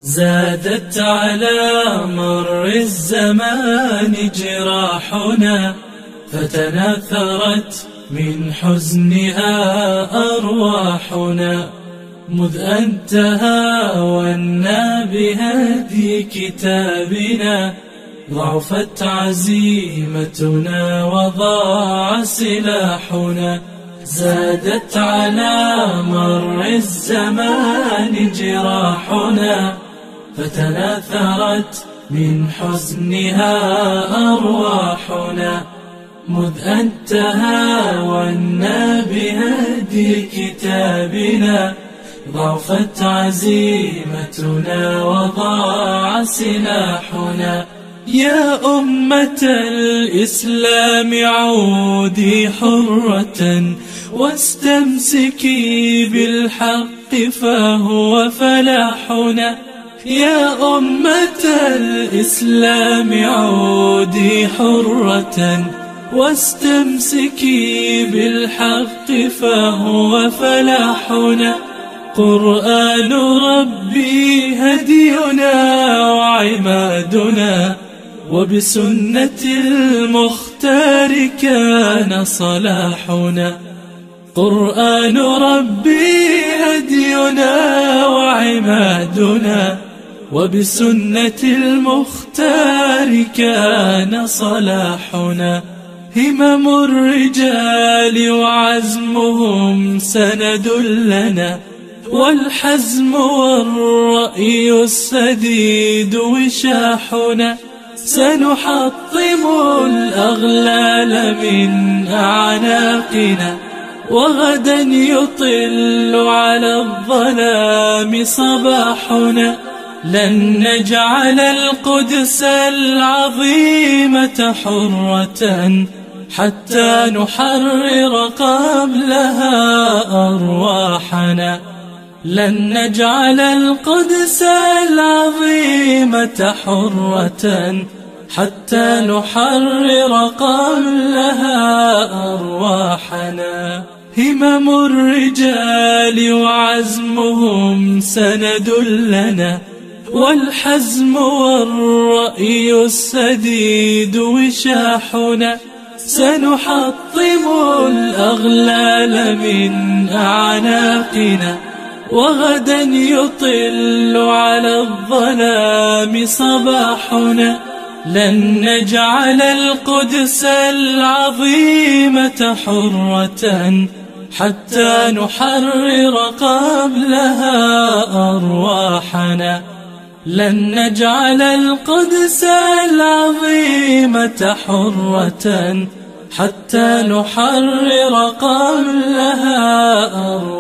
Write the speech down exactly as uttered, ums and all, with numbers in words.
زادت على مر الزمان جراحنا، فتناثرت من حزنها أرواحنا. مذ أن تهاونا بهدي كتابنا، ضعفت عزيمتنا وضاع سلاحنا. زادت على مر الزمان جراحنا، فتناثرت من حزنها أرواحنا. مذ أن تهاونا بهدي كتابنا، ضعفت عزيمتنا وضاع سلاحنا. يا أمة الإسلام عودي حرة، واستمسكي بالحق فهو فلاحنا. يا أمة الإسلام عودي حرة، واستمسكي بالحق فهو فلاحنا. قرآن ربي هدينا وعمادنا، وبسنة المختار كان صلاحنا. قرآن ربي هدينا وعمادنا، وبسنة المختار كان صلاحنا. همم الرجال وعزمهم سند لنا، والحزم والرأي السديد وشاحنا. سنحطم الأغلال من أعناقنا، وغدا يطل على الظلام صباحنا. لن نجعل القدس العظيمة حرة، حتى نحرر قبلها أرواحنا. لن نجعل القدس العظيمة حرة، حتى نحرر قبلها أرواحنا. همم الرجال وعزمهم سند لنا، والحزم والرأي السديد وشاحنا. سنحطم الأغلال من أعناقنا، وغدا يطل على الظلام صباحنا. لن نجعل القدس العظيمة حرة، حتى نحرر قبلها أرواحنا. لن نجعل القدس العظيمة حرة، حتى نحرر قبلها أرواحنا.